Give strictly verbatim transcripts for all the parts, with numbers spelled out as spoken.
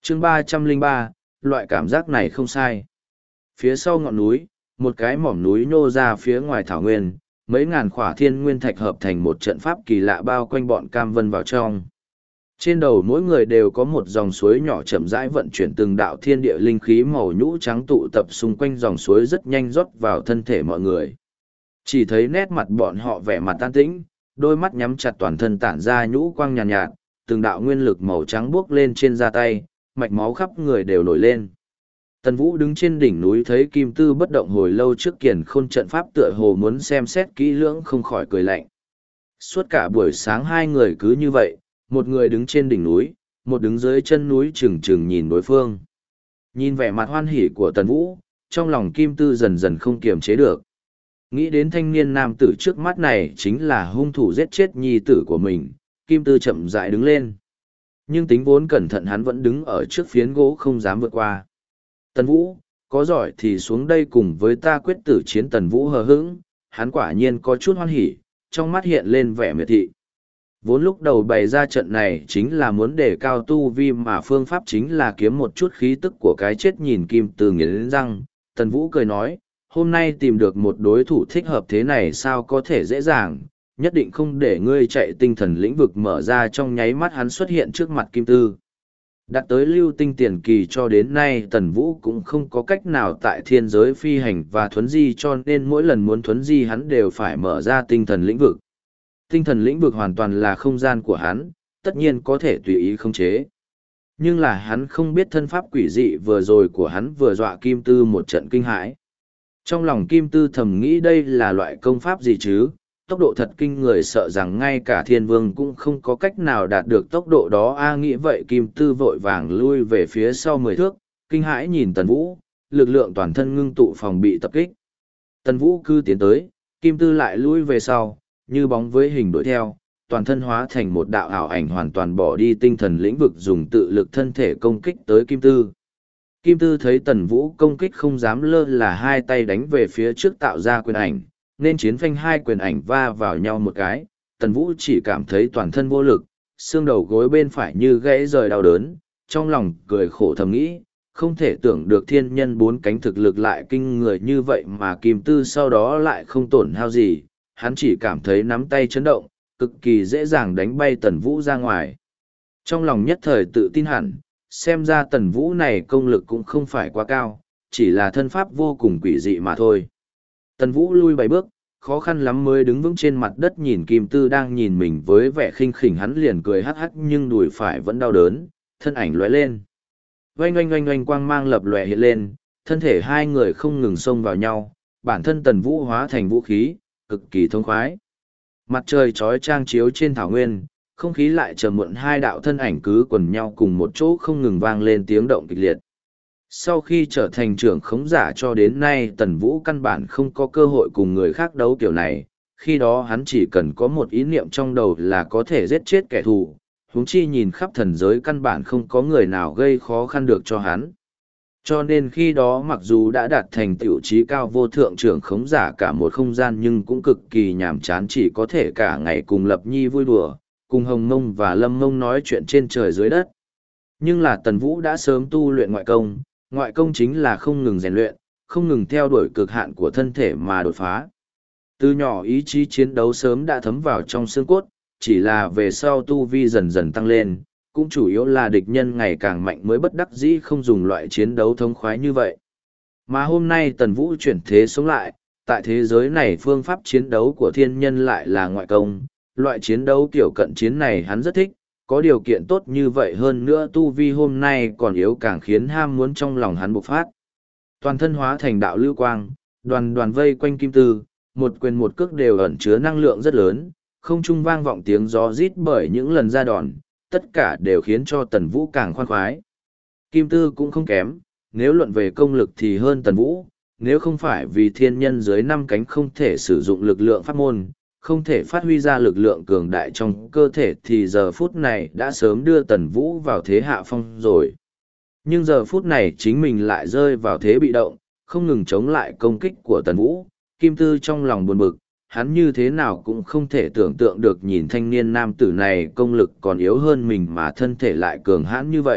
chương ba trăm lẻ ba, loại cảm giác này không sai. Phía sau ngọn núi, một cái mỏm núi nhô ra phía ngoài thảo nguyên, mấy ngàn khỏa thiên nguyên thạch hợp thành một trận pháp kỳ lạ bao quanh bọn Cam Vân vào trong. Trên đầu mỗi người đều có một dòng suối nhỏ chậm rãi vận chuyển từng đạo thiên địa linh khí màu nhũ trắng tụ tập xung quanh dòng suối rất nhanh rót vào thân thể mọi người. Chỉ thấy nét mặt bọn họ vẻ mặt tan tĩnh, đôi mắt nhắm chặt, toàn thân tản ra nhũ quang nhàn nhạt, nhạt, từng đạo nguyên lực màu trắng buốc lên trên da tay, mạch máu khắp người đều nổi lên. Tần Vũ đứng trên đỉnh núi thấy Kim Tư bất động hồi lâu trước kiền khôn trận pháp tựa hồ muốn xem xét kỹ lưỡng, không khỏi cười lạnh. Suốt cả buổi sáng hai người cứ như vậy, một người đứng trên đỉnh núi, một đứng dưới chân núi chừng chừng nhìn đối phương. Nhìn vẻ mặt hoan hỉ của Tần Vũ, trong lòng Kim Tư dần dần không kiềm chế được. Nghĩ đến thanh niên nam tử trước mắt này chính là hung thủ giết chết nhi tử của mình, Kim Tư chậm rãi đứng lên. Nhưng tính vốn cẩn thận hắn vẫn đứng ở trước phiến gỗ không dám vượt qua. Tần Vũ, có giỏi thì xuống đây cùng với ta quyết tử chiến. Tần Vũ hờ hững, hắn quả nhiên có chút hoan hỉ, trong mắt hiện lên vẻ miệt thị. Vốn lúc đầu bày ra trận này chính là muốn đề cao tu vi, mà phương pháp chính là kiếm một chút khí tức của cái chết. Nhìn Kim Tư nghiến răng, Tần Vũ cười nói, hôm nay tìm được một đối thủ thích hợp thế này sao có thể dễ dàng, nhất định không để ngươi chạy. Tinh thần lĩnh vực mở ra, trong nháy mắt hắn xuất hiện trước mặt Kim Tư. Đạt tới lưu tinh tiền kỳ cho đến nay Tần Vũ cũng không có cách nào tại thiên giới phi hành và thuấn di, cho nên mỗi lần muốn thuấn di hắn đều phải mở ra tinh thần lĩnh vực. Tinh thần lĩnh vực hoàn toàn là không gian của hắn, tất nhiên có thể tùy ý khống chế. Nhưng là hắn không biết thân pháp quỷ dị vừa rồi của hắn vừa dọa Kim Tư một trận kinh hãi. Trong lòng Kim Tư thầm nghĩ đây là loại công pháp gì chứ, tốc độ thật kinh người, sợ rằng ngay cả thiên vương cũng không có cách nào đạt được tốc độ đó. A nghĩ vậy Kim Tư vội vàng lui về phía sau mười thước, kinh hãi nhìn Tần Vũ, lực lượng toàn thân ngưng tụ phòng bị tập kích. Tần Vũ cứ tiến tới, Kim Tư lại lui về sau, như bóng với hình đuổi theo, toàn thân hóa thành một đạo ảo ảnh, hoàn toàn bỏ đi tinh thần lĩnh vực, dùng tự lực thân thể công kích tới Kim Tư. Kim Tư thấy Tần Vũ công kích không dám lơ là, hai tay đánh về phía trước tạo ra quyền ảnh, nên chiến phanh hai quyền ảnh va vào nhau một cái. Tần Vũ chỉ cảm thấy toàn thân vô lực, xương đầu gối bên phải như gãy rời đau đớn, trong lòng cười khổ thầm nghĩ, không thể tưởng được thiên nhân bốn cánh thực lực lại kinh người như vậy mà Kim Tư sau đó lại không tổn hao gì. Hắn chỉ cảm thấy nắm tay chấn động, cực kỳ dễ dàng đánh bay Tần Vũ ra ngoài. Trong lòng nhất thời tự tin hẳn, xem ra Tần Vũ này công lực cũng không phải quá cao, chỉ là thân pháp vô cùng quỷ dị mà thôi. Tần Vũ lui bảy bước, khó khăn lắm mới đứng vững trên mặt đất, nhìn Kim Tư đang nhìn mình với vẻ khinh khỉnh, hắn liền cười hắc hắc nhưng đùi phải vẫn đau đớn, thân ảnh lóe lên. Oanh oanh oanh oanh, quang mang lập lòe hiện lên, thân thể hai người không ngừng xông vào nhau, bản thân Tần Vũ hóa thành vũ khí, cực kỳ thông khoái. Mặt trời chói chang chiếu trên thảo nguyên, không khí lại trầm muộn, hai đạo thân ảnh cứ quần nhau cùng một chỗ không ngừng vang lên tiếng động kịch liệt. Sau khi trở thành trưởng khống giả cho đến nay Tần Vũ căn bản không có cơ hội cùng người khác đấu kiểu này, khi đó hắn chỉ cần có một ý niệm trong đầu là có thể giết chết kẻ thù, huống chi nhìn khắp thần giới căn bản không có người nào gây khó khăn được cho hắn. Cho nên khi đó mặc dù đã đạt thành tựu trí cao vô thượng trưởng khống giả cả một không gian nhưng cũng cực kỳ nhàm chán, chỉ có thể cả ngày cùng Lập Nhi vui đùa, cùng Hồng Mông và Lâm Mông nói chuyện trên trời dưới đất. Nhưng là Tần Vũ đã sớm tu luyện ngoại công, ngoại công chính là không ngừng rèn luyện, không ngừng theo đuổi cực hạn của thân thể mà đột phá. Từ nhỏ ý chí chiến đấu sớm đã thấm vào trong xương cốt, chỉ là về sau tu vi dần dần tăng lên, cũng chủ yếu là địch nhân ngày càng mạnh mới bất đắc dĩ không dùng loại chiến đấu thống khoái như vậy. Mà hôm nay Tần Vũ chuyển thế sống lại, tại thế giới này phương pháp chiến đấu của thiên nhân lại là ngoại công, loại chiến đấu kiểu cận chiến này hắn rất thích, có điều kiện tốt như vậy hơn nữa tu vi hôm nay còn yếu càng khiến ham muốn trong lòng hắn bộc phát. Toàn thân hóa thành đạo lưu quang, đoàn đoàn vây quanh Kim Tư, một quyền một cước đều ẩn chứa năng lượng rất lớn, không trung vang vọng tiếng gió rít bởi những lần ra đòn, tất cả đều khiến cho Tần Vũ càng khoan khoái. Kim Tư cũng không kém, nếu luận về công lực thì hơn Tần Vũ, nếu không phải vì thiên nhân dưới năm cánh không thể sử dụng lực lượng pháp môn, không thể phát huy ra lực lượng cường đại trong cơ thể thì giờ phút này đã sớm đưa Tần Vũ vào thế hạ phong rồi. Nhưng giờ phút này chính mình lại rơi vào thế bị động, không ngừng chống lại công kích của Tần Vũ. Kim Tư trong lòng buồn bực, hắn như thế nào cũng không thể tưởng tượng được nhìn thanh niên nam tử này công lực còn yếu hơn mình mà thân thể lại cường hãn như vậy,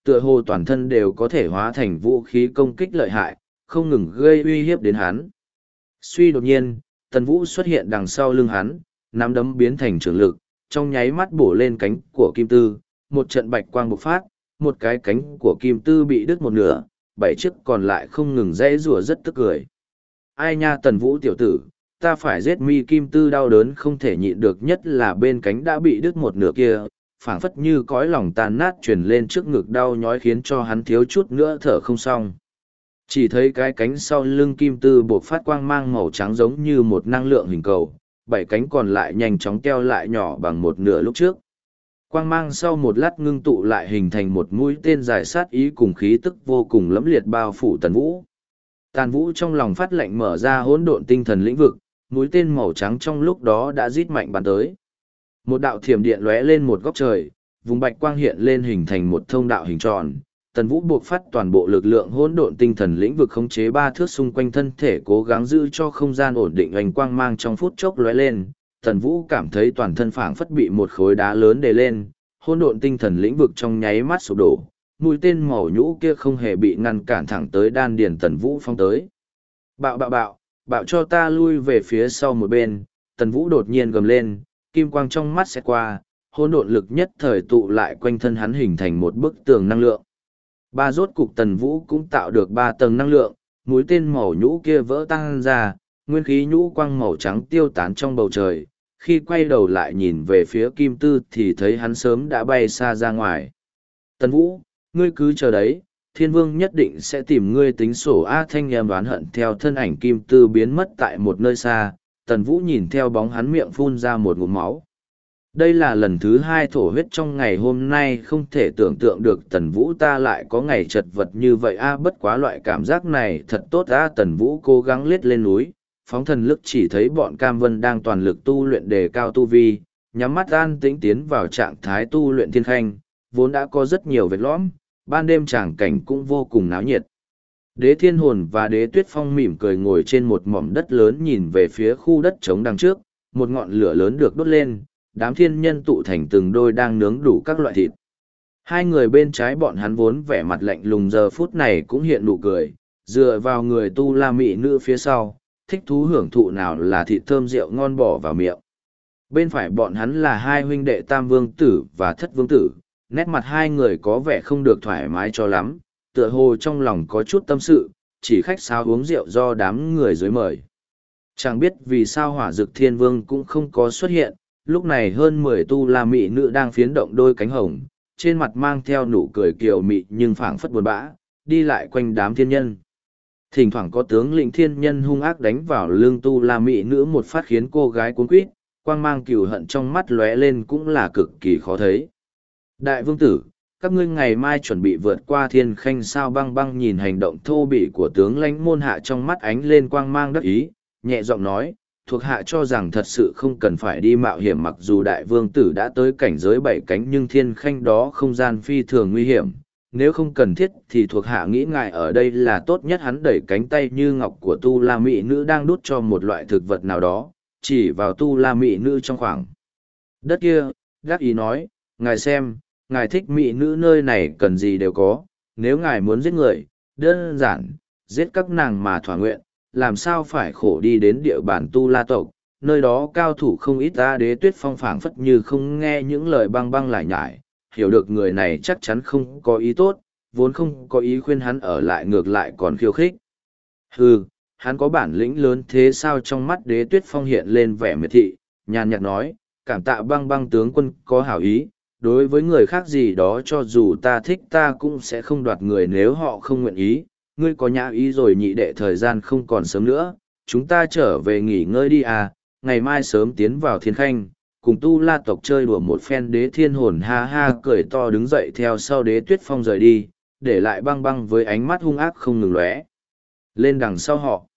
Tựa hồ toàn thân đều có thể hóa thành vũ khí công kích lợi hại, không ngừng gây uy hiếp đến hắn. Suy đột nhiên, Tần Vũ xuất hiện đằng sau lưng hắn, nắm đấm biến thành trường lực, trong nháy mắt bổ lên cánh của Kim Tư, một trận bạch quang bộc phát, một cái cánh của Kim Tư bị đứt một nửa, bảy chiếc còn lại không ngừng rẽ rủa rất tức cười. Ai nha Tần Vũ tiểu tử, ta phải giết mi Kim Tư đau đớn không thể nhịn được, nhất là bên cánh đã bị đứt một nửa kia, phảng phất như cõi lòng tàn nát truyền lên trước ngực đau nhói khiến cho hắn thiếu chút nữa thở không xong. Chỉ thấy cái cánh sau lưng Kim Tư bộc phát quang mang màu trắng giống như một năng lượng hình cầu, bảy cánh còn lại nhanh chóng keo lại nhỏ bằng một nửa lúc trước. Quang mang sau một lát ngưng tụ lại hình thành một mũi tên dài sát ý cùng khí tức vô cùng lẫm liệt bao phủ Tần Vũ. Tàn Vũ trong lòng phát lệnh mở ra hỗn độn tinh thần lĩnh vực, mũi tên màu trắng trong lúc đó đã rít mạnh bắn tới. Một đạo thiểm điện lóe lên một góc trời, vùng bạch quang hiện lên hình thành một thông đạo hình tròn. Tần Vũ buộc phát toàn bộ lực lượng hỗn độn tinh thần lĩnh vực khống chế ba thước xung quanh thân thể, cố gắng giữ cho không gian ổn định, ánh quang mang trong phút chốc lóe lên. Tần Vũ cảm thấy toàn thân phảng phất bị một khối đá lớn đè lên, hỗn độn tinh thần lĩnh vực trong nháy mắt sụp đổ. Mũi tên màu nhũ kia không hề bị ngăn cản thẳng tới đan điền Tần Vũ phong tới. Bạo bạo bạo, bạo cho ta lui về phía sau một bên. Tần Vũ đột nhiên gầm lên, kim quang trong mắt sẽ qua, hỗn độn lực nhất thời tụ lại quanh thân hắn hình thành một bức tường năng lượng. Ba rốt cục Tần Vũ cũng tạo được ba tầng năng lượng, mũi tên màu nhũ kia vỡ tăng ra, nguyên khí nhũ quang màu trắng tiêu tán trong bầu trời. Khi quay đầu lại nhìn về phía Kim Tư thì thấy hắn sớm đã bay xa ra ngoài. Tần Vũ, ngươi cứ chờ đấy, Thiên Vương nhất định sẽ tìm ngươi tính sổ. A Thanh em đoán hận theo thân ảnh Kim Tư biến mất tại một nơi xa. Tần Vũ nhìn theo bóng hắn miệng phun ra một ngụm máu. Đây là lần thứ hai thổ huyết trong ngày hôm nay, không thể tưởng tượng được Tần Vũ ta lại có ngày chật vật như vậy. A bất quá loại cảm giác này thật tốt. A Tần Vũ cố gắng lết lên núi, phóng thần lực chỉ thấy bọn Cam Vân đang toàn lực tu luyện đề cao tu vi, nhắm mắt an tĩnh tiến vào trạng thái tu luyện thiên khanh, vốn đã có rất nhiều vết lõm, ban đêm tràng cảnh cũng vô cùng náo nhiệt. Đế Thiên Hồn và Đế Tuyết Phong mỉm cười ngồi trên một mỏm đất lớn nhìn về phía khu đất trống đằng trước, một ngọn lửa lớn được đốt lên, đám thiên nhân tụ thành từng đôi đang nướng đủ các loại thịt. Hai người bên trái bọn hắn vốn vẻ mặt lạnh lùng giờ phút này cũng hiện nụ cười, dựa vào người tu la mị nữ phía sau, thích thú hưởng thụ nào là thịt thơm rượu ngon bỏ vào miệng. Bên phải bọn hắn là hai huynh đệ Tam Vương Tử và Thất Vương Tử, nét mặt hai người có vẻ không được thoải mái cho lắm, tựa hồ trong lòng có chút tâm sự, chỉ khách sáo uống rượu do đám người dưới mời. Chẳng biết vì sao Hỏa Dực Thiên Vương cũng không có xuất hiện, lúc này hơn mười tu la mị nữ đang phiến động đôi cánh hồng, trên mặt mang theo nụ cười kiều mị nhưng phảng phất buồn bã, đi lại quanh đám thiên nhân. Thỉnh thoảng có tướng lĩnh thiên nhân hung ác đánh vào lưng tu la mị nữ một phát khiến cô gái cuống quýt, quang mang cừu hận trong mắt lóe lên cũng là cực kỳ khó thấy. Đại vương tử, các ngươi ngày mai chuẩn bị vượt qua thiên khanh sao? Băng Băng nhìn hành động thô bỉ của tướng lãnh môn hạ trong mắt ánh lên quang mang đắc ý, nhẹ giọng nói, thuộc hạ cho rằng thật sự không cần phải đi mạo hiểm. Mặc dù đại vương tử đã tới cảnh giới bảy cánh nhưng thiên khanh đó không gian phi thường nguy hiểm, nếu không cần thiết thì thuộc hạ nghĩ ngài ở đây là tốt nhất. Hắn đẩy cánh tay như ngọc của tu la mỹ nữ đang đút cho một loại thực vật nào đó, chỉ vào tu la mỹ nữ trong khoảng đất kia, gác ý nói, ngài xem, ngài thích mỹ nữ nơi này cần gì đều có, nếu ngài muốn giết người, đơn giản, giết các nàng mà thỏa nguyện, làm sao phải khổ đi đến địa bàn tu la tộc, nơi đó cao thủ không ít. Ta Đế Tuyết Phong phảng phất như không nghe những lời Băng Băng lại nhải, hiểu được người này chắc chắn không có ý tốt, vốn không có ý khuyên hắn ở lại, ngược lại còn khiêu khích. Hừ, hắn có bản lĩnh lớn thế sao? Trong mắt Đế Tuyết Phong hiện lên vẻ miệt thị, nhàn nhạt nói, cảm tạ Băng Băng tướng quân có hảo ý, đối với người khác gì đó cho dù ta thích ta cũng sẽ không đoạt người nếu họ không nguyện ý. Ngươi có nhã ý rồi nhị đệ, thời gian không còn sớm nữa, chúng ta trở về nghỉ ngơi đi à, ngày mai sớm tiến vào thiên khanh, cùng tu la tộc chơi đùa một phen. Đế Thiên Hồn ha ha cười to đứng dậy theo sau Đế Tuyết Phong rời đi, để lại Băng Băng với ánh mắt hung ác không ngừng lóe lên đằng sau họ.